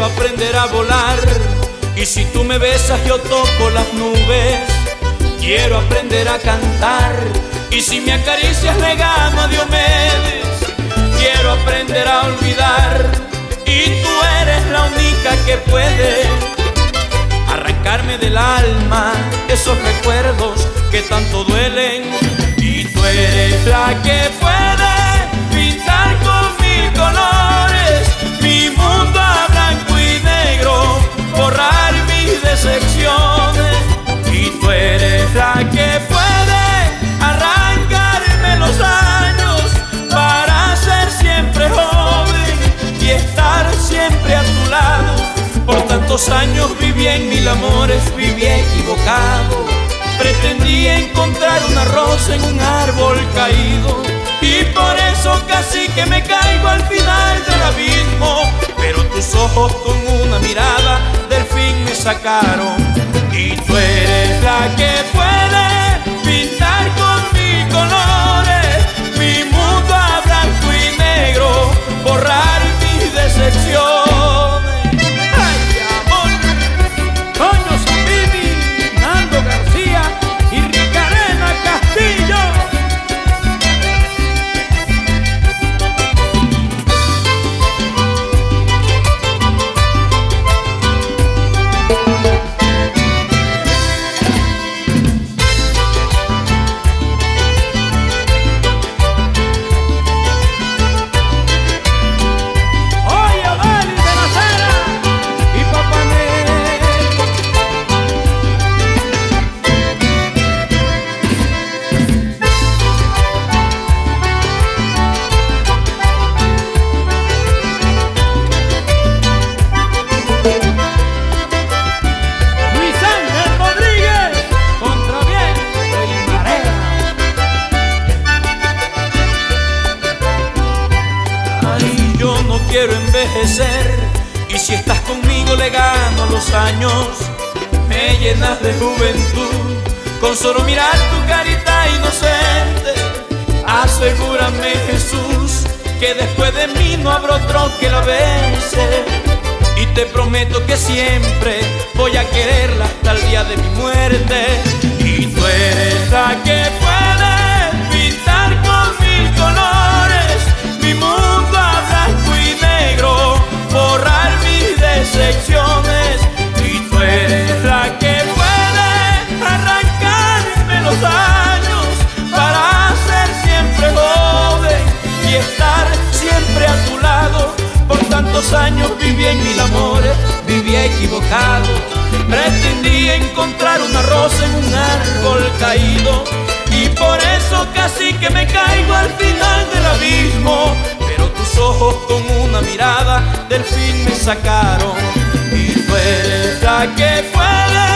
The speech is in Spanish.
quiero aprender a volar, y si tú me besas yo toco las nubes. Quiero aprender a cantar, y si me acaricias le gano a Diomedes. Quiero aprender a olvidar, y tú eres la única que puede arrancarme del alma esos recuerdos que tanto duelen. Y tú eres la que puede pintar con mil colores mi mundo a blanco y negro, borrar mis decepciones. Y tú eres la que puede arrancarme los años para ser siempre joven y estar siempre a tu lado. Por tantos años viví en mil amores, viví equivocado. Pretendí encontrar una rosa en un árbol caído, y por eso casi que me caigo al final del abismo. Pero tus ojos con una mirada del fin me sacaron. Y tú eres la que puede pintar con mil colores mi mundo a blanco y negro, borrar mis decepciones. Quiero envejecer, y si estás conmigo le gano los años. Me llenas de juventud con solo mirar tu carita inocente. Asegúrame, Jesús, que después de mí no habrá otro que la bese. Y te prometo que siempre voy a quererla hasta el día de mi muerte. Y tú eres la que puede pintar con mil colores mi mundo a blanco y negro, borrar mis decepciones. Y tú eres la que puede arrancarme los años para ser siempre joven y estar siempre a tu lado. Por tantos años viví en mil amores, viví equivocado. Pretendí encontrar una rosa en un árbol caído, y por eso casi que me caigo al final del abismo. Pero tus ojos con una mirada del fin me sacaron. Y tú eres la que puede